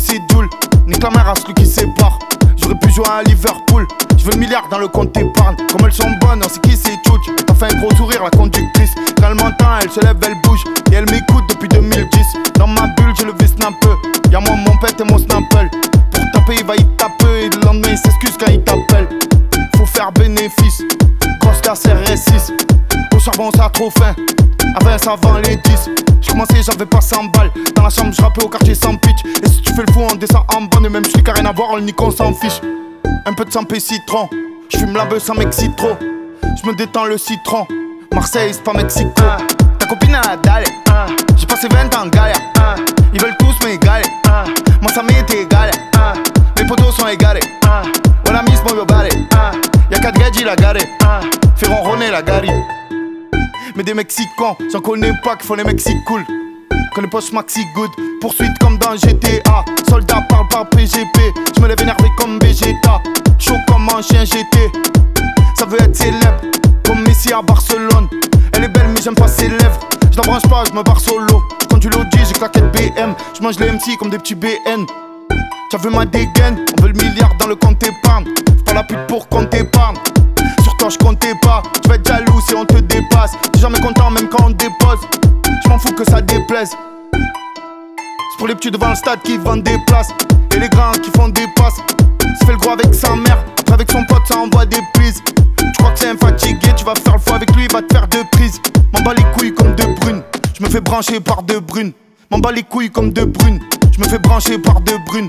c'est Doul. Nique la mère à celui qui sépare. J'aurais pu jouer à Liverpool. Je veux le milliard dans le compte épargne. Comme elles sont bonnes, on sait qui c'est Tchouch. T'as fait un gros sourire, la conductrice. Quand elle m'entend, elle se lève, elle bouge. Et elle m'écoute depuis 2010. Dans ma bulle, j'ai levé snap. Y'a moi, mon pète et mon snapple. Pour taper, il va y taper. Et le lendemain, il s'excuse quand il t'appelle. Faut faire bénéfice. Grosse casse RS6. Au charbon, ça a trop faim. Avant, ça vend les 10. J'commençais, j'avais pas 100 balles. Dans la chambre, j'rappais au quartier sans pitch. Et si tu fais le fou, on descend en bande. Et même celui qui a rien à voir, on le nique, on s'en fiche. Un peu de sampé citron. J'fume la beuh sans m'excite trop. J'me détends le citron. Marseille, c'est pas Mexico. Ta copine a la dalle. J'ai passé 20 ans en galère. Ils veulent tous m'égaler. Moi, ça m'est égal. Mes potos sont égarés. Voilà, miss, moi, balai. Y'a 4 gadgets, la garé. Fait ronronner la gari. Mais des Mexicans, j'en connais pas qui font les Mexiques cool. Connais pas ce maxi good. Poursuite comme dans GTA. Soldat parle par PGP. J'me lève énervé comme Vegeta. Chaud comme un chien GT. Ça veut être célèbre comme Messi à Barcelone. Elle est belle mais j'aime pas ses lèvres. J'la branche pas, j'me barre solo. J'conduis l'OG, j'ai claquette BM. J'mange les MC comme des petits BN. T'as vu ma dégaine, on veut le milliard dans le compte épargne. Fais pas la pute pour qu'on t'épargne. Sur toi j'comptais pas, tu vas être jaloux si on te dépasse. T'es jamais content même quand on dépose. J'm'en fous que ça déplaise. C'est pour les petits devant le stade qui vendent des places. Et les grands qui font des passes. Se fait le gros avec sa mère, après avec son pote ça envoie des prises. Tu crois que c'est un fatigué, tu vas faire le fou avec lui, il va te faire deux prises. M'en bats les couilles comme De Bruyne. J'me fais brancher par De Bruyne. M'en bats les couilles comme De Bruyne. J'me fais brancher par De Bruyne.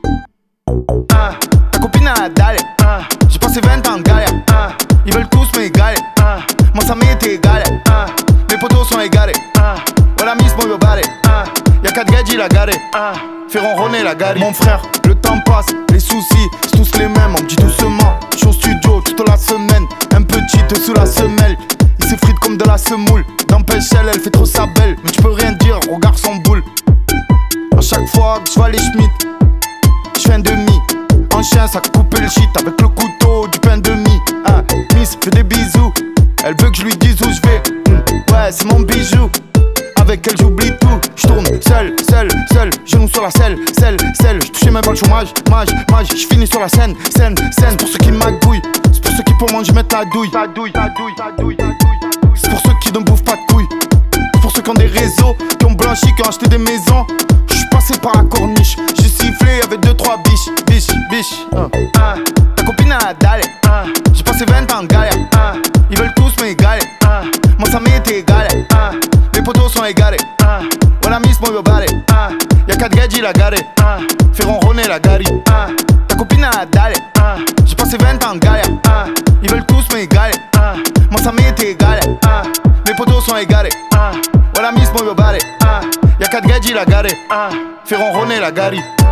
Ta copine a la dalle. J'ai passé 20 ans en galère. Ils veulent tous m'égaler. Moi ça m'est égal. Mes potos sont égarés. Voilà miss moi balai. Y'a 4 gadgets la garé. Fait ronronner la gari. Mon frère, le temps passe, les soucis, c'est tous les mêmes. On me dit doucement, j'suis au studio toute la semaine. Un petit sous la semelle. Il s'effrite comme de la semoule. Dans Péchelle, elle fait trop sa belle. Mais tu peux rien dire, regarde son boule. À chaque fois que j'vois les Schmitt, j'fais un demi. En chien, ça coupe le shit avec le couteau du pain de mie. Miss, fais des bisous. Elle veut que je lui dise où j'vais. Ouais, c'est mon bijou. Avec elle j'oublie tout. J'tourne seul, genou sur la selle. J'touchais même pas le chômage. J'finis sur la scène. C'est pour ceux qui magouillent. C'est pour ceux qui pour manger mettent la douille. C'est pour ceux qui ne bouffent pas de couilles. C'est pour ceux qui ont des réseaux, qui ont blanchi, qui ont acheté des maisons. J'suis passé par la corniche. J'ai sifflé avec 2-3 biches. Ta copine a la dalle. J'ai passé 20 ans en galère. Ils veulent tous m'égaler. Moi ça m'est égal. Mes potos sont égarés. Voilà miss moi balai. Y'a 4 gadgets la garé. Fait ronronner la gari. Ta copine a la dalle. J'ai passé 20 ans en galère. Ils veulent tous m'égaler. Moi ça m'est égal. Mes potos sont égarés. Voilà miss moi balai. Y'a 4 gadgets la garé. Fait ronronner la gari.